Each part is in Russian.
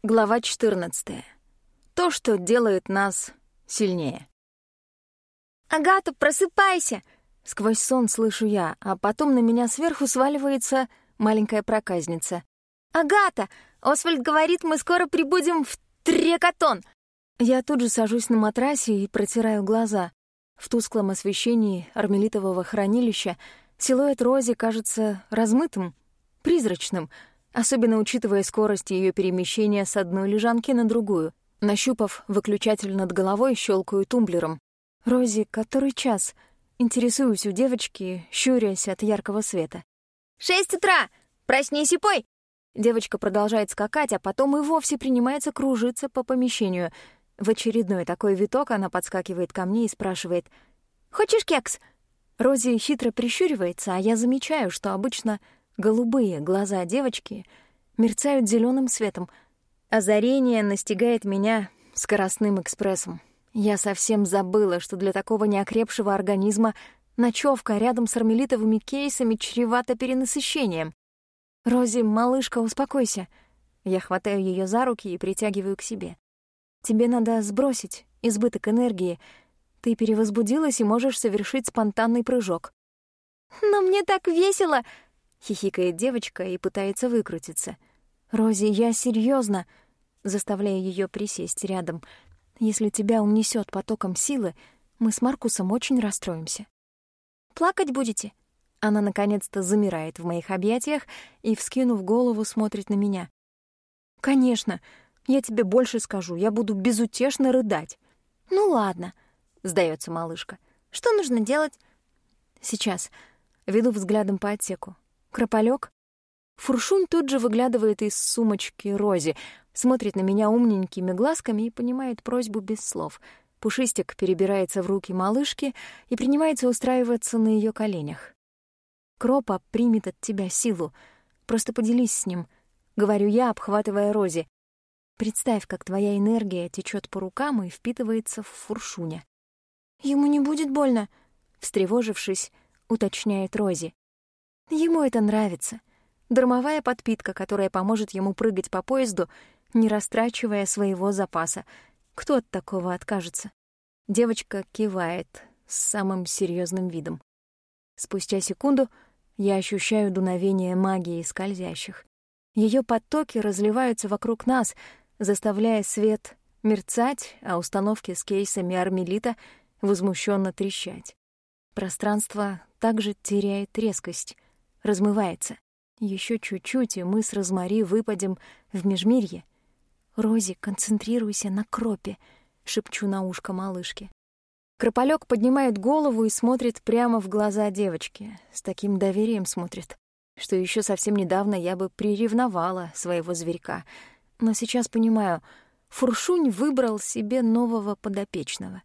Глава 14. То, что делает нас сильнее. «Агата, просыпайся!» Сквозь сон слышу я, а потом на меня сверху сваливается маленькая проказница. «Агата! Освальд говорит, мы скоро прибудем в Трекатон!» Я тут же сажусь на матрасе и протираю глаза. В тусклом освещении армелитового хранилища силуэт Рози кажется размытым, призрачным, особенно учитывая скорость ее перемещения с одной лежанки на другую. Нащупав выключатель над головой, щелкаю тумблером. «Рози, который час?» Интересуюсь у девочки, щурясь от яркого света. 6 утра! Проснись и пой!» Девочка продолжает скакать, а потом и вовсе принимается кружиться по помещению. В очередной такой виток она подскакивает ко мне и спрашивает: «Хочешь кекс?» Рози хитро прищуривается, а я замечаю, что обычно голубые глаза девочки мерцают зеленым светом. Озарение настигает меня скоростным экспрессом. Я совсем забыла, что для такого неокрепшего организма ночевка рядом с армелитовыми кейсами чревата перенасыщением. «Рози, малышка, успокойся». Я хватаю ее за руки и притягиваю к себе. «Тебе надо сбросить избыток энергии. Ты перевозбудилась и можешь совершить спонтанный прыжок». «Но мне так весело!» — хихикает девочка и пытается выкрутиться. «Рози, я серьезно, заставляя ее присесть рядом. «Если тебя унесет потоком силы, мы с Маркусом очень расстроимся». «Плакать будете?» Она наконец-то замирает в моих объятиях и, вскинув голову, смотрит на меня. «Конечно, я тебе больше скажу, я буду безутешно рыдать». «Ну ладно», — сдается малышка. «Что нужно делать?» «Сейчас». Веду взглядом по отсеку. «Крополёк?» Фуршунь тут же выглядывает из сумочки Рози, смотрит на меня умненькими глазками и понимает просьбу без слов. Пушистик перебирается в руки малышки и принимается устраиваться на ее коленях. «Кропа примет от тебя силу. Просто поделись с ним», — говорю я, обхватывая Рози. «Представь, как твоя энергия течет по рукам и впитывается в Фуршуня». «Ему не будет больно?» — встревожившись, уточняет Рози. «Ему это нравится. Дармовая подпитка, которая поможет ему прыгать по поезду, не растрачивая своего запаса. Кто от такого откажется?» Девочка кивает с самым серьезным видом. Спустя секунду я ощущаю дуновение магии скользящих. Ее потоки разливаются вокруг нас, заставляя свет мерцать, а установки с кейсами армелита возмущенно трещать. Пространство также теряет резкость, размывается. Еще чуть-чуть, и мы с Розмари выпадем в межмирье. «Рози, концентрируйся на кропе», — шепчу на ушко малышке. Крополёк поднимает голову и смотрит прямо в глаза девочки. С таким доверием смотрит, что еще совсем недавно я бы приревновала своего зверька. Но сейчас понимаю, Фуршунь выбрал себе нового подопечного.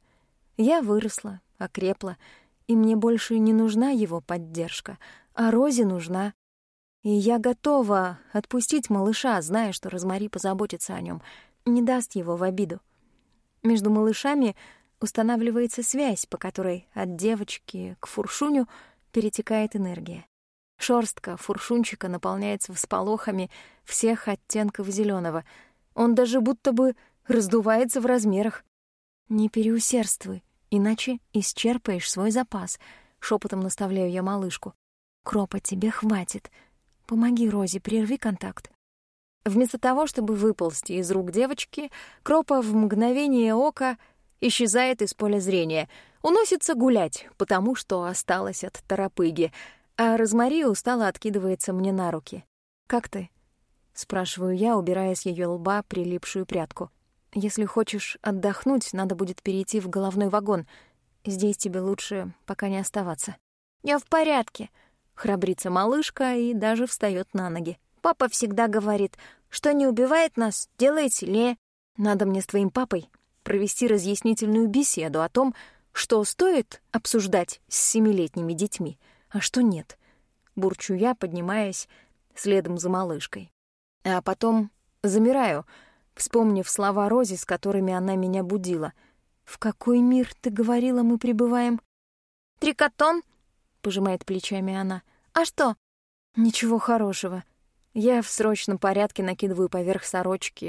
Я выросла, окрепла, и мне больше не нужна его поддержка, а Розе нужна. И я готова отпустить малыша, зная, что Розмари позаботится о нем, не даст его в обиду. Между малышами устанавливается связь, по которой от девочки к Фуршуню перетекает энергия. Шорстка Фуршунчика наполняется всполохами всех оттенков зеленого. Он даже будто бы раздувается в размерах. «Не переусердствуй, иначе исчерпаешь свой запас», — шепотом наставляю я малышку. «Кропа, тебе хватит. Помоги Рози, прерви контакт». Вместо того, чтобы выползти из рук девочки, Кропа в мгновение ока исчезает из поля зрения, уносится гулять, потому что осталась от торопыги, а Розмари устало откидывается мне на руки. «Как ты?» — спрашиваю я, убирая с ее лба прилипшую прядку. «Если хочешь отдохнуть, надо будет перейти в головной вагон. Здесь тебе лучше пока не оставаться». «Я в порядке», — храбрится малышка и даже встает на ноги. «Папа всегда говорит, что не убивает нас, делает сильнее». «Надо мне с твоим папой провести разъяснительную беседу о том, что стоит обсуждать с 7-летними детьми, а что нет», — бурчу я, поднимаясь следом за малышкой. А потом замираю, вспомнив слова Рози, с которыми она меня будила. «В какой мир, ты говорила, мы прибываем?» «Трекатон», — пожимает плечами она. «А что?» «Ничего хорошего». Я в срочном порядке накидываю поверх сорочки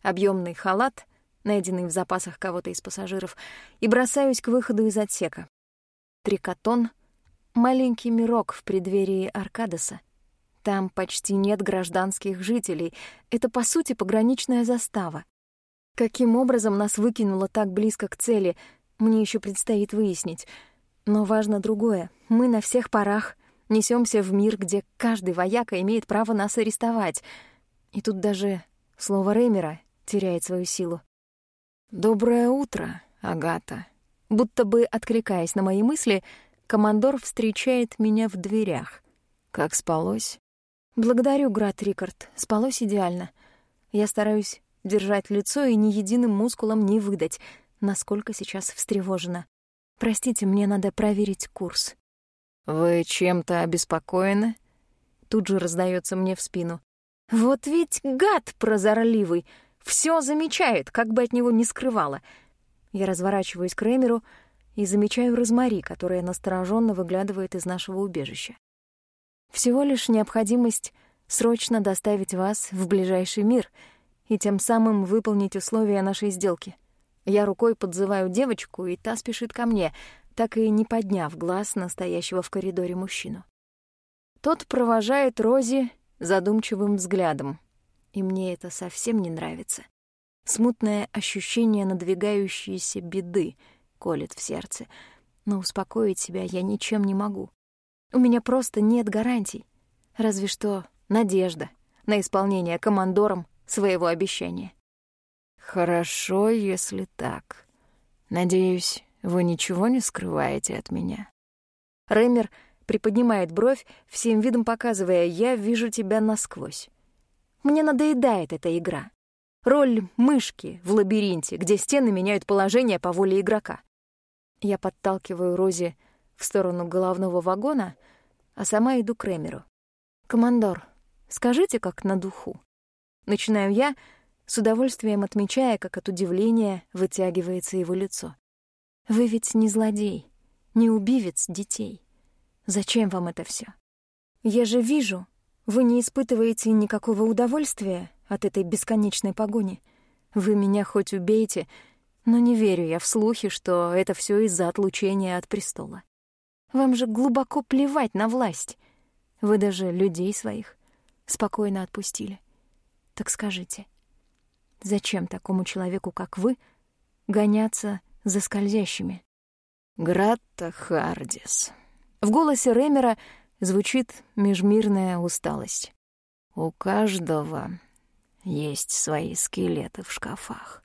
объемный халат, найденный в запасах кого-то из пассажиров, и бросаюсь к выходу из отсека. Трикотон — маленький мирок в преддверии Аркадоса. Там почти нет гражданских жителей. Это, по сути, пограничная застава. Каким образом нас выкинуло так близко к цели, мне еще предстоит выяснить. Но важно другое. Мы на всех парах несемся в мир, где каждый вояка имеет право нас арестовать. И тут даже слово Реймера теряет свою силу. «Доброе утро, Агата». Будто бы откликаясь на мои мысли, командор встречает меня в дверях. «Как спалось?» «Благодарю, Град Рикард. Спалось идеально. Я стараюсь держать лицо и ни единым мускулом не выдать, насколько сейчас встревожена. Простите, мне надо проверить курс». «Вы чем-то обеспокоены?» Тут же раздается мне в спину. «Вот ведь гад прозорливый! Всё замечает, как бы от него ни скрывала». Я разворачиваюсь к Реймеру и замечаю Розмари, которая настороженно выглядывает из нашего убежища. Всего лишь необходимость срочно доставить вас в ближайший мир и тем самым выполнить условия нашей сделки. Я рукой подзываю девочку, и та спешит ко мне, так и не подняв глаз на стоящего в коридоре мужчину. Тот провожает Рози задумчивым взглядом, и мне это совсем не нравится. Смутное ощущение надвигающейся беды колет в сердце, но успокоить себя я ничем не могу. У меня просто нет гарантий, разве что надежда на исполнение командором своего обещания. «Хорошо, если так. Надеюсь, вы ничего не скрываете от меня?» Реймер приподнимает бровь, всем видом показывая: «Я вижу тебя насквозь». Мне надоедает эта игра. Роль мышки в лабиринте, где стены меняют положение по воле игрока. Я подталкиваю Рози в сторону головного вагона, а сама иду к Реймеру. «Командор, скажите, как на духу». Начинаю я, с удовольствием отмечая, как от удивления вытягивается его лицо. «Вы ведь не злодей, не убивец детей. Зачем вам это всё? Я же вижу, вы не испытываете никакого удовольствия от этой бесконечной погони. Вы меня хоть убейте, но не верю я в слухи, что это всё из-за отлучения от престола. Вам же глубоко плевать на власть. Вы даже людей своих спокойно отпустили. Так скажите, зачем такому человеку, как вы, гоняться за скользящими?» «Гратта Хардис». В голосе Реймера звучит межмирная усталость. «У каждого есть свои скелеты в шкафах.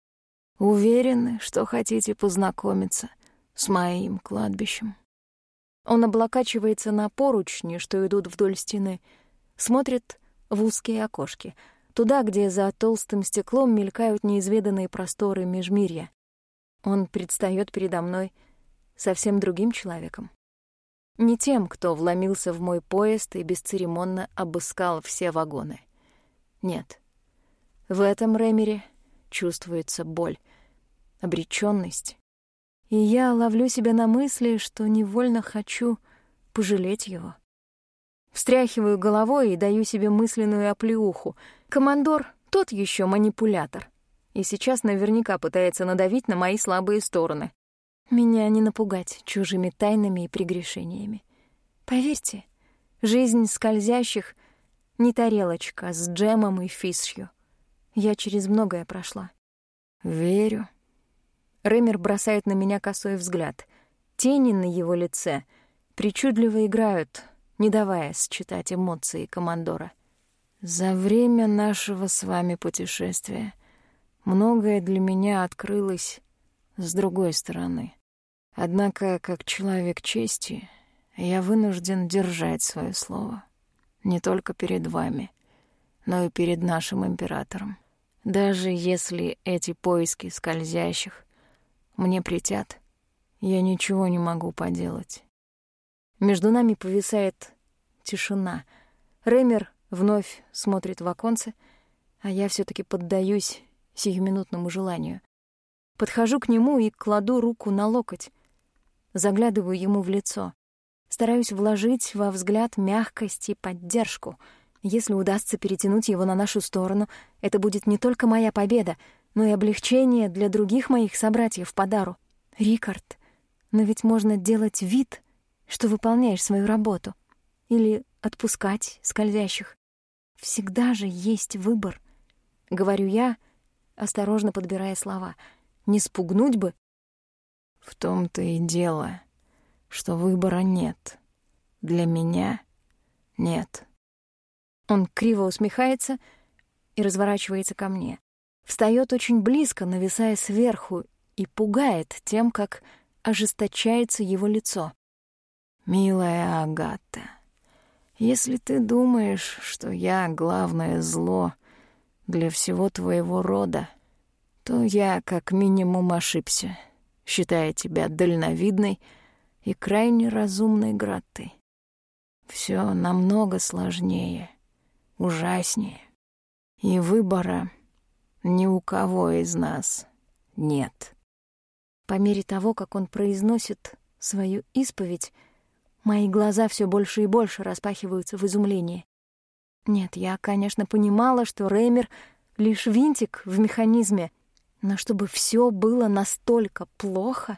Уверены, что хотите познакомиться с моим кладбищем?» Он облокачивается на поручни, что идут вдоль стены, смотрит в узкие окошки, туда, где за толстым стеклом мелькают неизведанные просторы межмирья. Он предстаёт передо мной совсем другим человеком. Не тем, кто вломился в мой поезд и бесцеремонно обыскал все вагоны. Нет. В этом Реймере чувствуется боль, обречённость. И я ловлю себя на мысли, что невольно хочу пожалеть его. Встряхиваю головой и даю себе мысленную оплеуху. Командор — тот ещё манипулятор. И сейчас наверняка пытается надавить на мои слабые стороны. Меня не напугать чужими тайнами и прегрешениями. Поверьте, жизнь скользящих — не тарелочка с джемом и фишью. Я через многое прошла. «Верю». Реймер бросает на меня косой взгляд. Тени на его лице причудливо играют, не давая считать эмоции командора. «За время нашего с вами путешествия многое для меня открылось с другой стороны. Однако, как человек чести, я вынужден держать свое слово. Не только перед вами, но и перед нашим императором. Даже если эти поиски скользящих мне претят, я ничего не могу поделать». Между нами повисает тишина. Реймер вновь смотрит в оконце, а я всё-таки поддаюсь сиюминутному желанию. Подхожу к нему и кладу руку на локоть. Заглядываю ему в лицо. Стараюсь вложить во взгляд мягкость и поддержку. Если удастся перетянуть его на нашу сторону, это будет не только моя победа, но и облегчение для других моих собратьев по дару. Рикард, но ведь можно делать вид, что выполняешь свою работу. Или отпускать скользящих. Всегда же есть выбор. Говорю я, осторожно подбирая слова. Не спугнуть бы. В том-то и дело, что выбора нет. Для меня нет. Он криво усмехается и разворачивается ко мне. Встаёт очень близко, нависая сверху, и пугает тем, как ожесточается его лицо. «Милая Агата, если ты думаешь, что я главное зло для всего твоего рода, то я как минимум ошибся, считая тебя дальновидной и крайне разумной Граттой. Всё намного сложнее, ужаснее, и выбора ни у кого из нас нет». По мере того, как он произносит свою исповедь, мои глаза всё больше и больше распахиваются в изумлении. Нет, я, конечно, понимала, что Реймер — лишь винтик в механизме, но чтобы всё было настолько плохо,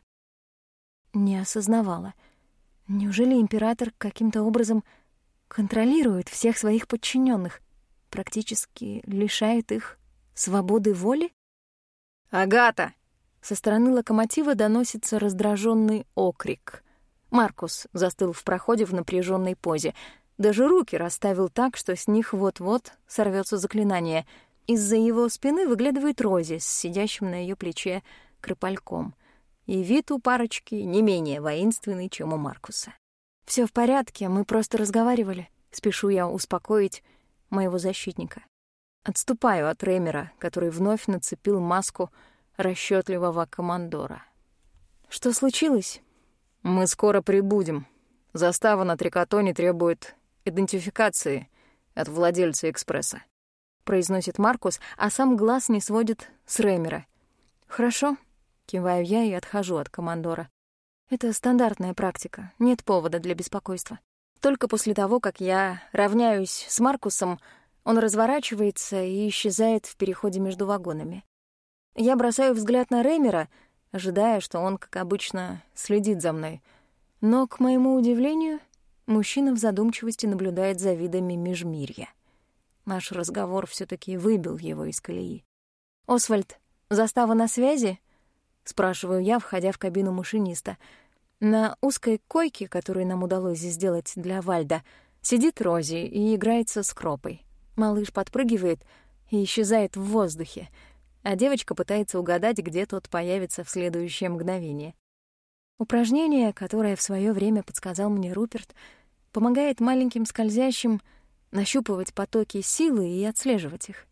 не осознавала. Неужели император каким-то образом контролирует всех своих подчиненных, практически лишает их свободы воли? «Агата!» Со стороны локомотива доносится раздраженный окрик. Маркус застыл в проходе в напряженной позе. Даже руки расставил так, что с них вот-вот сорвется заклинание. Из-за его спины выглядывает Рози с сидящим на ее плече крапальком. И вид у парочки не менее воинственный, чем у Маркуса. Все в порядке, мы просто разговаривали. Спешу я успокоить моего защитника. Отступаю от Реймера, который вновь нацепил маску расчетливого командора. Что случилось? «Мы скоро прибудем. Застава на Трикотоне требует идентификации от владельца экспресса», — произносит Маркус, а сам глаз не сводит с Реймера. «Хорошо», — киваю я и отхожу от командора. Это стандартная практика, нет повода для беспокойства. Только после того, как я равняюсь с Маркусом, он разворачивается и исчезает в переходе между вагонами. Я бросаю взгляд на Реймера, ожидая, что он, как обычно, следит за мной. Но, к моему удивлению, мужчина в задумчивости наблюдает за видами межмирья. Наш разговор все-таки выбил его из колеи. «Освальд, застава на связи?» — спрашиваю я, входя в кабину машиниста. На узкой койке, которую нам удалось сделать для Вальда, сидит Рози и играется с Кропой. Малыш подпрыгивает и исчезает в воздухе, а девочка пытается угадать, где тот появится в следующее мгновение. Упражнение, которое в свое время подсказал мне Руперт, помогает маленьким скользящим нащупывать потоки силы и отслеживать их.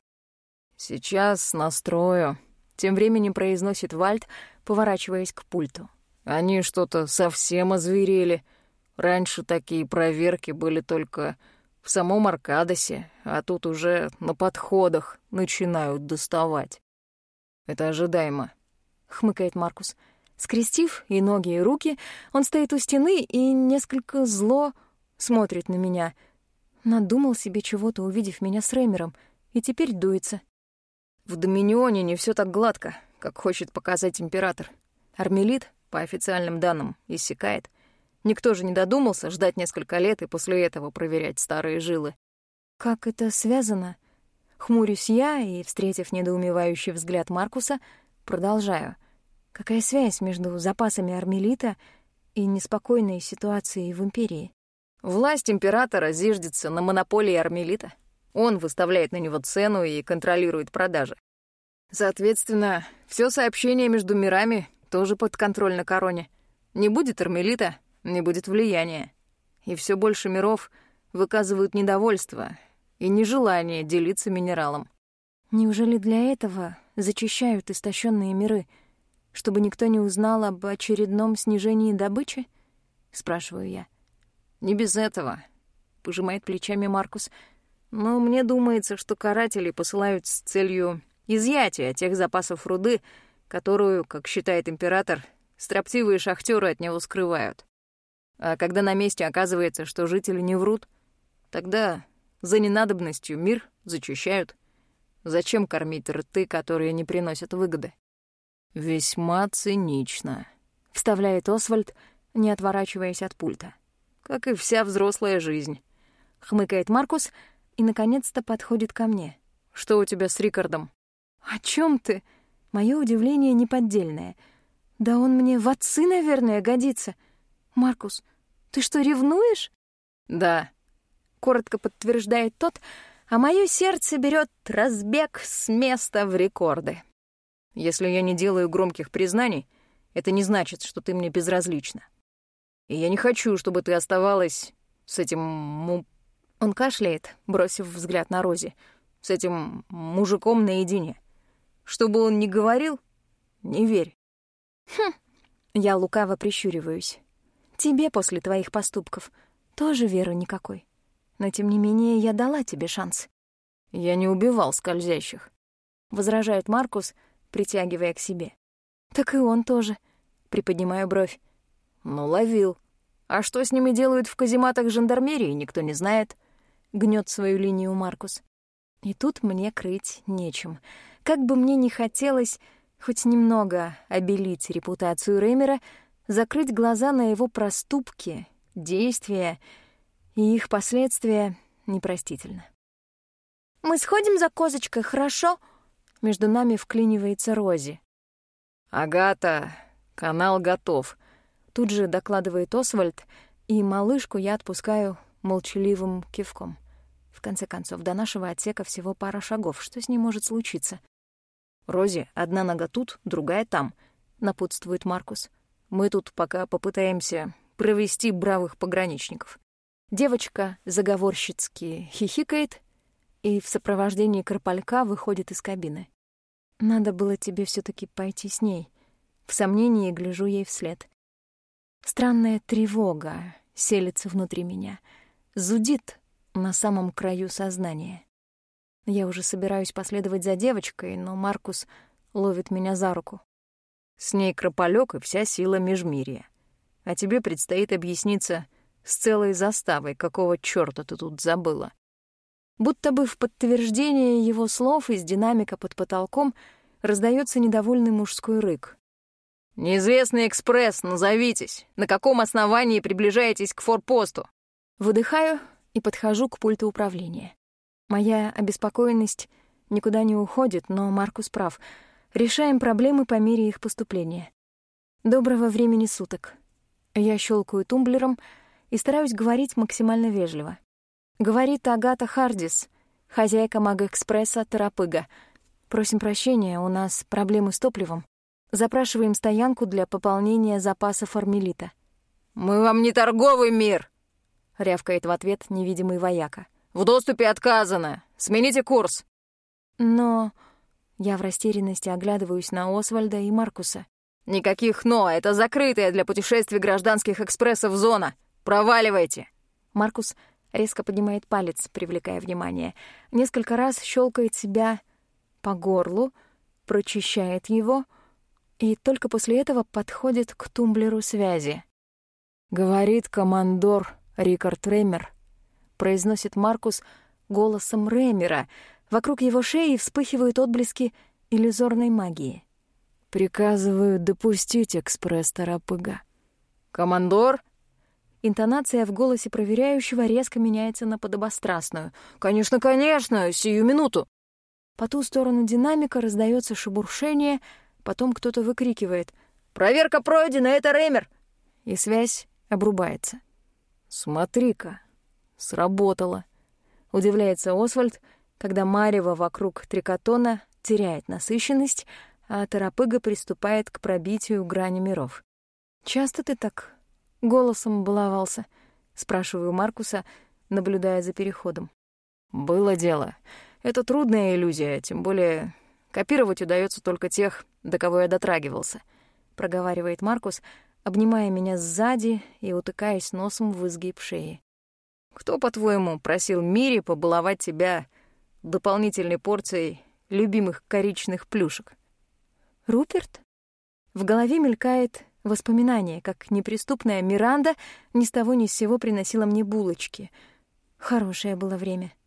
«Сейчас настрою», — тем временем произносит Вальд, поворачиваясь к пульту. «Они что-то совсем озверели. Раньше такие проверки были только в самом Аркадосе, а тут уже на подходах начинают доставать». «Это ожидаемо», — хмыкает Маркус. Скрестив и ноги, и руки, он стоит у стены и несколько зло смотрит на меня. Надумал себе чего-то, увидев меня с Реймером, и теперь дуется. «В Доминионе не все так гладко, как хочет показать император. Армелит, по официальным данным, иссякает. Никто же не додумался ждать несколько лет и после этого проверять старые жилы». «Как это связано?» Хмурюсь я и, встретив недоумевающий взгляд Маркуса, продолжаю. Какая связь между запасами Армелита и неспокойной ситуацией в Империи? Власть императора зиждется на монополии Армелита. Он выставляет на него цену и контролирует продажи. Соответственно, все сообщение между мирами тоже подконтрольно короне. Не будет Армелита, не будет влияния. И все больше миров выказывают недовольство и нежелание делиться минералом. Неужели для этого зачищают истощенные миры, чтобы никто не узнал об очередном снижении добычи? Спрашиваю я. Не без этого, пожимает плечами Маркус. Но мне думается, что каратели посылают с целью изъятия тех запасов руды, которую, как считает император, строптивые шахтёры от него скрывают. А когда на месте оказывается, что жители не врут, тогда За ненадобностью мир зачищают. Зачем кормить рты, которые не приносят выгоды? «Весьма цинично», — вставляет Освальд, не отворачиваясь от пульта. «Как и вся взрослая жизнь», — хмыкает Маркус и, наконец-то, подходит ко мне. «Что у тебя с Рикардом?» «О чем ты?» Моё удивление неподдельное. «Да он мне в отцы, наверное, годится. Маркус, ты что, ревнуешь?» «Да», — коротко подтверждает тот, а моё сердце берёт разбег с места в рекорды. «Если я не делаю громких признаний, это не значит, что ты мне безразлична. И я не хочу, чтобы ты оставалась с этим Он кашляет, бросив взгляд на Рози. «С этим мужиком наедине. Что бы он ни говорил, не верь». Я лукаво прищуриваюсь. «Тебе после твоих поступков тоже веры никакой. Но тем не менее я дала тебе шанс». «Я не убивал скользящих», — возражает Маркус, притягивая к себе. «Так и он тоже», — приподнимаю бровь. «Ну, ловил. А что с ними делают в казематах жандармерии, никто не знает», — гнёт свою линию Маркус. И тут мне крыть нечем. Как бы мне ни хотелось хоть немного обелить репутацию Реймера, закрыть глаза на его проступки, действия и их последствия непростительно. «Мы сходим за козочкой, хорошо?» Между нами вклинивается Рози. «Агата, канал готов», — тут же докладывает Освальд, и малышку я отпускаю молчаливым кивком. В конце концов, до нашего отсека всего пара шагов. Что с ней может случиться? «Рози, одна нога тут, другая там», — напутствует Маркус. «Мы тут пока попытаемся провести бравых пограничников». Девочка заговорщицки хихикает и в сопровождении Карпалька выходит из кабины. «Надо было тебе все-таки пойти с ней». В сомнении гляжу ей вслед. Странная тревога селится внутри меня. Зудит на самом краю сознания. Я уже собираюсь последовать за девочкой, но Маркус ловит меня за руку. «С ней Крополёк и вся сила Межмирья. А тебе предстоит объясниться с целой заставой, какого чёрта ты тут забыла». Будто бы в подтверждение его слов из динамика под потолком раздаётся недовольный мужской рык. «Неизвестный экспресс, назовитесь! На каком основании приближаетесь к форпосту?» Выдыхаю и подхожу к пульту управления. Моя обеспокоенность никуда не уходит, но Маркус прав. Решаем проблемы по мере их поступления. Доброго времени суток. Я щелкаю тумблером и стараюсь говорить максимально вежливо. Говорит Агата Хардис, хозяйка Маг-экспресса «Торопыга». Просим прощения, у нас проблемы с топливом. Запрашиваем стоянку для пополнения запасов армелита. «Мы вам не торговый мир!» — рявкает в ответ невидимый вояка. «В доступе отказано! Смените курс!» Но я в растерянности оглядываюсь на Освальда и Маркуса. «Никаких «но», это закрытая для путешествий гражданских экспрессов зона! Проваливайте!» Маркус резко поднимает палец, привлекая внимание. Несколько раз щелкает себя по горлу, прочищает его и только после этого подходит к тумблеру связи. «Говорит командор Рикард Реймер», — произносит Маркус голосом Реймера. Вокруг его шеи вспыхивают отблески иллюзорной магии. «Приказываю допустить экспресс Торопыга». «Командор?» Интонация в голосе проверяющего резко меняется на подобострастную. «Конечно, конечно, сию минуту!» По ту сторону динамика раздаётся шебуршение, потом кто-то выкрикивает: «Проверка пройдена, это Реймер!» И связь обрубается. «Смотри-ка, сработало!» — удивляется Освальд, когда марево вокруг трикотона теряет насыщенность, а Торопыга приступает к пробитию грани миров. «Часто ты так голосом баловался?» — спрашиваю Маркуса, наблюдая за переходом. «Было дело. Это трудная иллюзия, тем более копировать удаётся только тех, до кого я дотрагивался», — проговаривает Маркус, обнимая меня сзади и утыкаясь носом в изгиб шеи. «Кто, по-твоему, просил Мири побаловать тебя дополнительной порцией любимых коричных плюшек?» «Руперт?» В голове мелькает воспоминание, как неприступная Миранда ни с того ни с сего приносила мне булочки. Хорошее было время.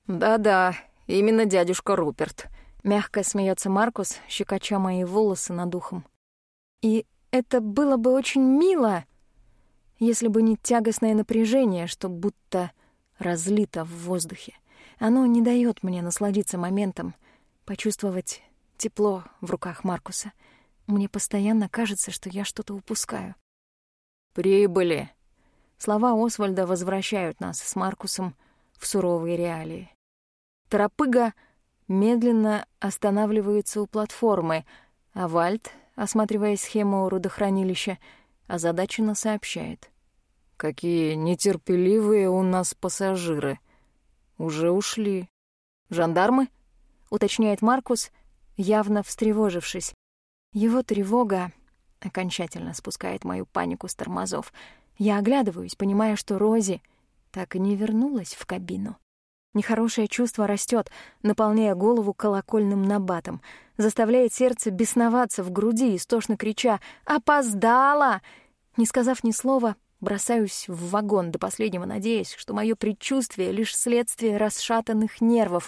Да-да, именно дядюшка Руперт. Мягко смеется Маркус, щекоча мои волосы над ухом. И это было бы очень мило, если бы не тягостное напряжение, что будто разлито в воздухе. Оно не дает мне насладиться моментом, почувствовать тепло в руках Маркуса. Мне постоянно кажется, что я что-то упускаю. «Прибыли!» Слова Освальда возвращают нас с Маркусом в суровые реалии. Торопыга медленно останавливается у платформы, а Вальт, осматривая схему рудохранилища, озадаченно сообщает: «Какие нетерпеливые у нас пассажиры. Уже ушли». «Жандармы?» — уточняет Маркус, явно встревожившись. Его тревога окончательно спускает мою панику с тормозов. Я оглядываюсь, понимая, что Рози так и не вернулась в кабину. Нехорошее чувство растет, наполняя голову колокольным набатом, заставляет сердце бесноваться в груди, истошно крича «Опоздала!». Не сказав ни слова, бросаюсь в вагон, до последнего надеясь, что мое предчувствие — лишь следствие расшатанных нервов.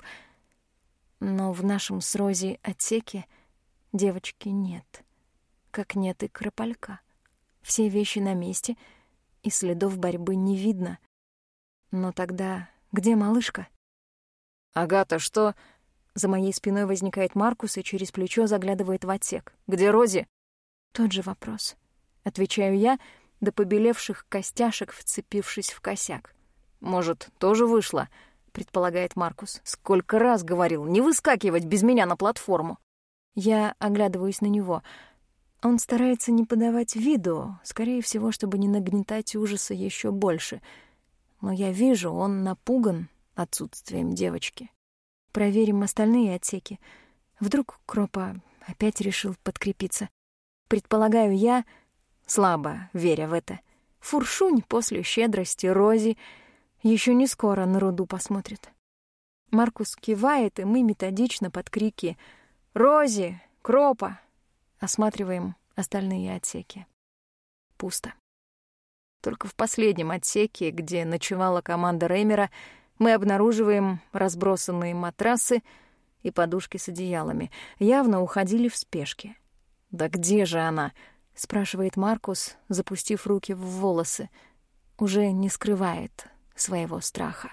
Но в нашем с Рози отсеке девочки нет, как нет и Кропалька. Все вещи на месте, и следов борьбы не видно. Но тогда где малышка? «Агата, что?» За моей спиной возникает Маркус и через плечо заглядывает в отсек. «Где Рози?» Тот же вопрос. Отвечаю я, до побелевших костяшек вцепившись в косяк. «Может, тоже вышла?» — предполагает Маркус. «Сколько раз говорил, не выскакивать без меня на платформу!» Я оглядываюсь на него. Он старается не подавать виду, скорее всего, чтобы не нагнетать ужаса еще больше. Но я вижу, он напуган отсутствием девочки. Проверим остальные отсеки. Вдруг Кропа опять решил подкрепиться. Предполагаю я, слабо веря в это. Фуршунь после щедрости Рози еще не скоро на руду посмотрит. Маркус кивает, и мы методично под крики «Рози! Кропа!» осматриваем остальные отсеки. Пусто. Только в последнем отсеке, где ночевала команда Реймера, мы обнаруживаем разбросанные матрасы и подушки с одеялами. Явно уходили в спешке. «Да где же она?» — спрашивает Маркус, запустив руки в волосы. Уже не скрывает своего страха.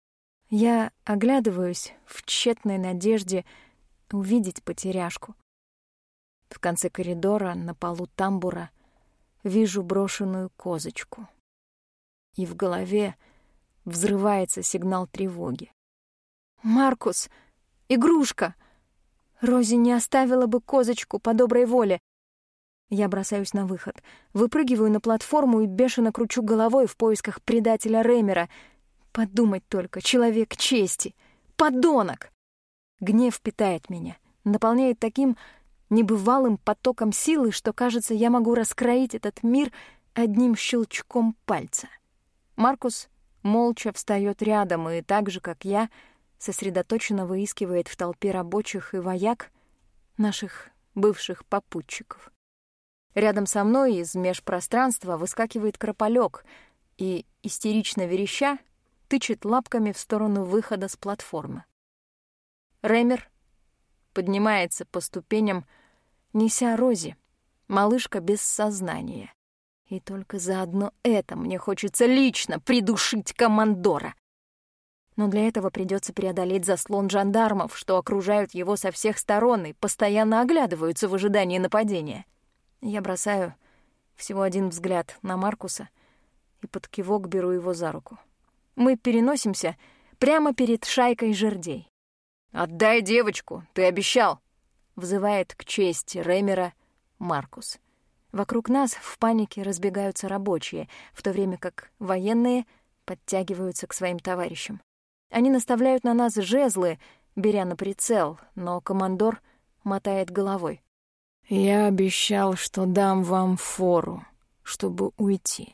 Я оглядываюсь в тщетной надежде увидеть потеряшку. В конце коридора на полу тамбура вижу брошенную козочку. И в голове взрывается сигнал тревоги. «Маркус! Игрушка! Рози не оставила бы козочку по доброй воле!» Я бросаюсь на выход, выпрыгиваю на платформу и бешено кручу головой в поисках предателя Реймера. Подумать только, человек чести! Подонок! Гнев питает меня, наполняет таким небывалым потоком силы, что, кажется, я могу раскроить этот мир одним щелчком пальца. Маркус молча встаёт рядом и так же, как я, сосредоточенно выискивает в толпе рабочих и вояк наших бывших попутчиков. Рядом со мной из межпространства выскакивает Кропалёк и, истерично вереща, тычет лапками в сторону выхода с платформы. Реймер поднимается по ступеням, неся Рози, малышка без сознания. И только заодно это мне хочется лично придушить командора. Но для этого придется преодолеть заслон жандармов, что окружают его со всех сторон и постоянно оглядываются в ожидании нападения. Я бросаю всего один взгляд на Маркуса и под кивок беру его за руку. Мы переносимся прямо перед шайкой жердей. «Отдай девочку, ты обещал!» — взывает к чести Реймера Маркус. Вокруг нас в панике разбегаются рабочие, в то время как военные подтягиваются к своим товарищам. Они наставляют на нас жезлы, беря на прицел, но командор мотает головой. «Я обещал, что дам вам фору, чтобы уйти.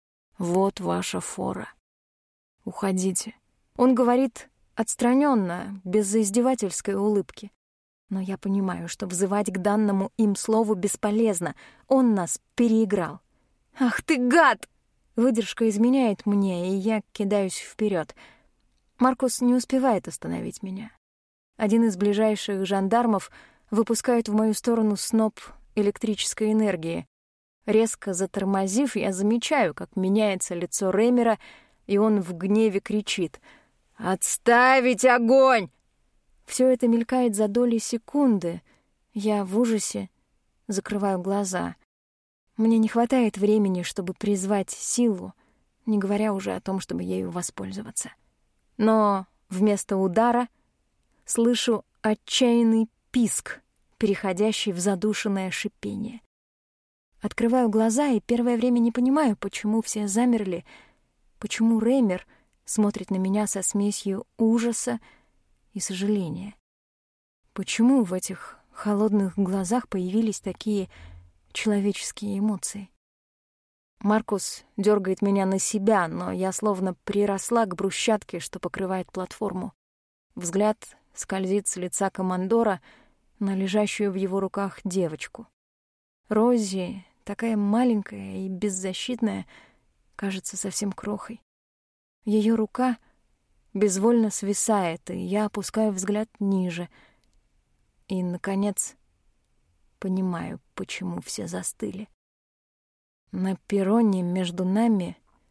Вот ваша фора. Уходите». Он говорит отстраненно, без издевательской улыбки. Но я понимаю, что взывать к данному им слову бесполезно. Он нас переиграл. «Ах ты, гад!» Выдержка изменяет мне, и я кидаюсь вперед. Маркус не успевает остановить меня. Один из ближайших жандармов выпускает в мою сторону сноп электрической энергии. Резко затормозив, я замечаю, как меняется лицо Реймера, и он в гневе кричит: «Отставить огонь!» Все это мелькает за доли секунды. Я в ужасе закрываю глаза. Мне не хватает времени, чтобы призвать силу, не говоря уже о том, чтобы ею воспользоваться. Но вместо удара слышу отчаянный писк, переходящий в задушенное шипение. Открываю глаза и первое время не понимаю, почему все замерли, почему Реймер смотрит на меня со смесью ужаса и сожаления. Почему в этих холодных глазах появились такие человеческие эмоции? Маркус дергает меня на себя, но я словно приросла к брусчатке, что покрывает платформу. Взгляд скользит с лица командора на лежащую в его руках девочку. Рози, такая маленькая и беззащитная, кажется совсем крохой. Ее рука безвольно свисает, и я опускаю взгляд ниже. И, наконец, понимаю, почему все застыли. На перроне между нами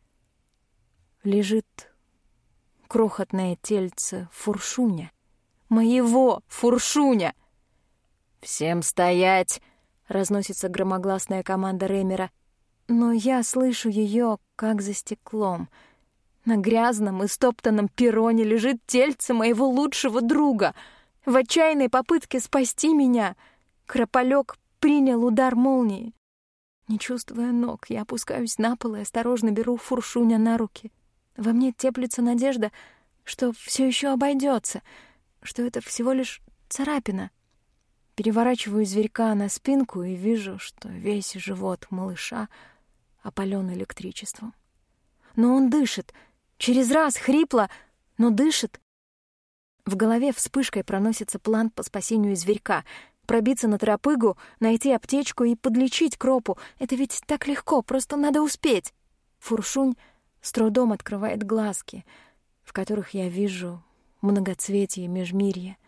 лежит крохотное тельце Фуршуня. Моего Фуршуня! «Всем стоять!» — разносится громогласная команда Реймера. Но я слышу ее, как за стеклом. На грязном и стоптанном перроне лежит тельце моего лучшего друга. В отчаянной попытке спасти меня Крополёк принял удар молнии. Не чувствуя ног, я опускаюсь на пол и осторожно беру Фуршуня на руки. Во мне теплится надежда, что все еще обойдется, что это всего лишь царапина. Переворачиваю зверька на спинку и вижу, что весь живот малыша опален электричеством. Но он дышит, через раз хрипло, но дышит. В голове вспышкой проносится план по спасению зверька. Пробиться на тропыгу, найти аптечку и подлечить Кропу. Это ведь так легко, просто надо успеть. Фуршунь с трудом открывает глазки, в которых я вижу многоцветие межмирья.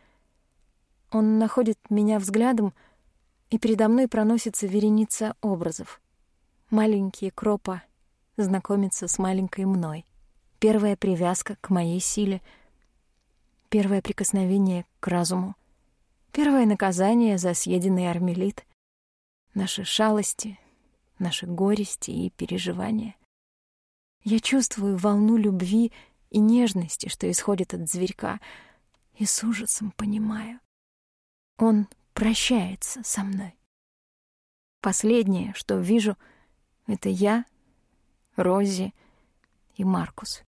Он находит меня взглядом, и передо мной проносится вереница образов. Маленький Кропа знакомится с маленькой мной. Первая привязка к моей силе. Первое прикосновение к разуму. Первое наказание за съеденный армелит. Наши шалости, наши горести и переживания. Я чувствую волну любви и нежности, что исходит от зверька, и с ужасом понимаю. Он прощается со мной. Последнее, что вижу, это я, Рози и Маркус.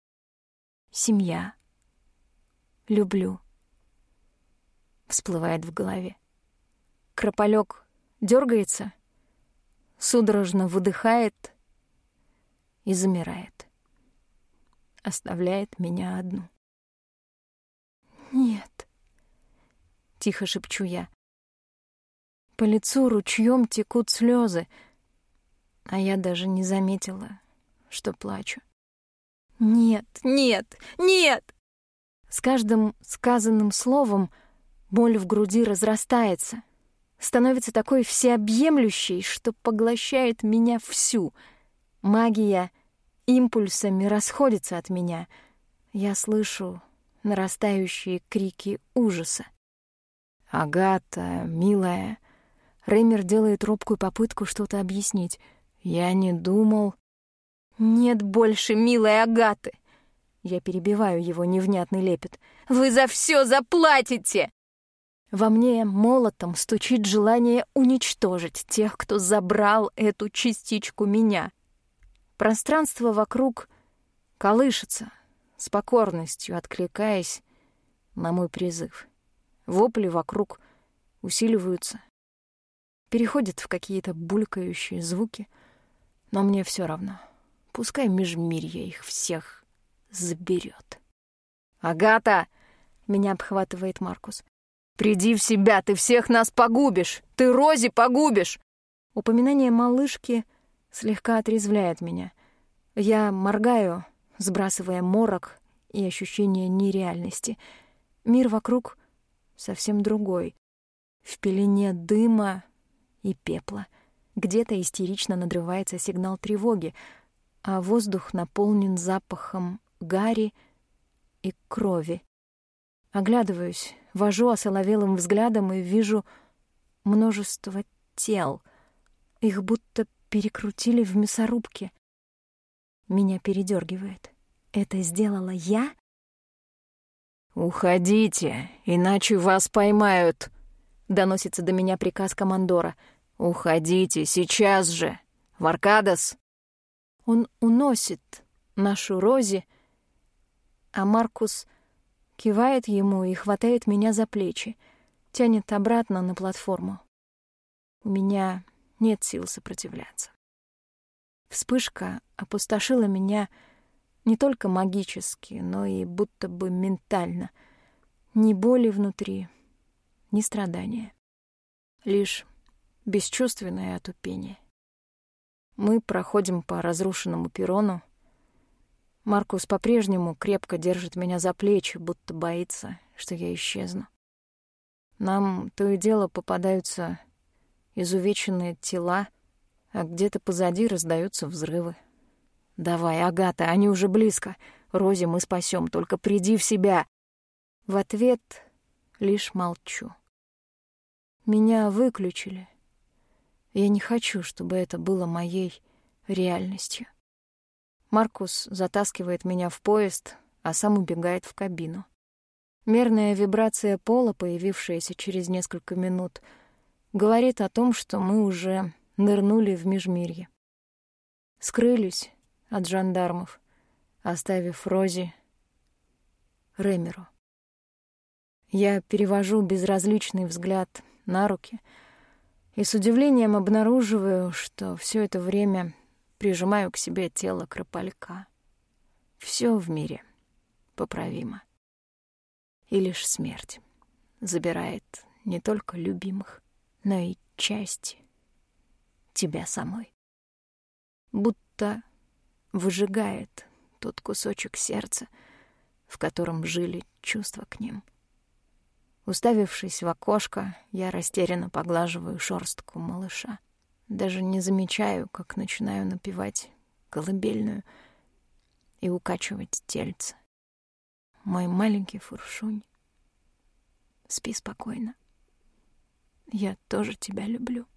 Семья. Люблю. Всплывает в голове. Крополёк дергается, судорожно выдыхает и замирает. Оставляет меня одну. «Нет», — тихо шепчу я. По лицу ручьем текут слезы, а я даже не заметила, что плачу. «Нет, нет, нет!» С каждым сказанным словом боль в груди разрастается, становится такой всеобъемлющей, что поглощает меня всю. Магия импульсами расходится от меня. Я слышу нарастающие крики ужаса. «Агата, милая...» Реймер делает робкую попытку что-то объяснить. «Я не думал...» «Нет больше милой Агаты!» Я перебиваю его невнятный лепет. «Вы за все заплатите!» Во мне молотом стучит желание уничтожить тех, кто забрал эту частичку меня. Пространство вокруг колышется, с покорностью откликаясь на мой призыв. Вопли вокруг усиливаются, переходят в какие-то булькающие звуки, но мне все равно. Пускай межмирье их всех заберет. «Агата!» — меня обхватывает Маркус. «Приди в себя, ты всех нас погубишь! Ты Рози погубишь!» Упоминание малышки слегка отрезвляет меня. Я моргаю, сбрасывая морок, и ощущение нереальности. Мир вокруг совсем другой, в пелене дыма и пепла. Где-то истерично надрывается сигнал тревоги, а воздух наполнен запахом гари и крови. Оглядываюсь, вожу осоловелым взглядом и вижу множество тел. Их будто перекрутили в мясорубке. Меня передёргивает. Это сделала я? «Уходите, иначе вас поймают», — доносится до меня приказ командора. «Уходите сейчас же! Варкадос!» Он уносит нашу Рози, а Маркус кивает ему и хватает меня за плечи, тянет обратно на платформу. У меня нет сил сопротивляться. Вспышка опустошила меня не только магически, но и будто бы ментально. Ни боли внутри, ни страдания. Лишь бесчувственное отупение. Мы проходим по разрушенному перрону. Маркус по-прежнему крепко держит меня за плечи, будто боится, что я исчезну. Нам то и дело попадаются изувеченные тела, а где-то позади раздаются взрывы. «Давай, Агата, они уже близко. Рози мы спасем, только приди в себя». В ответ лишь молчу. Меня выключили. Я не хочу, чтобы это было моей реальностью. Маркус затаскивает меня в поезд, а сам убегает в кабину. Мерная вибрация пола, появившаяся через несколько минут, говорит о том, что мы уже нырнули в межмирье. Скрылись от жандармов, оставив Рози Ремеру. Я перевожу безразличный взгляд на руки и с удивлением обнаруживаю, что все это время прижимаю к себе тело Кропалька. Все в мире поправимо. И лишь смерть забирает не только любимых, но и части тебя самой. Будто выжигает тот кусочек сердца, в котором жили чувства к ним. Уставившись в окошко, я растерянно поглаживаю шорстку малыша. Даже не замечаю, как начинаю напевать колыбельную и укачивать тельце. Мой маленький Фуршунь, спи спокойно. Я тоже тебя люблю.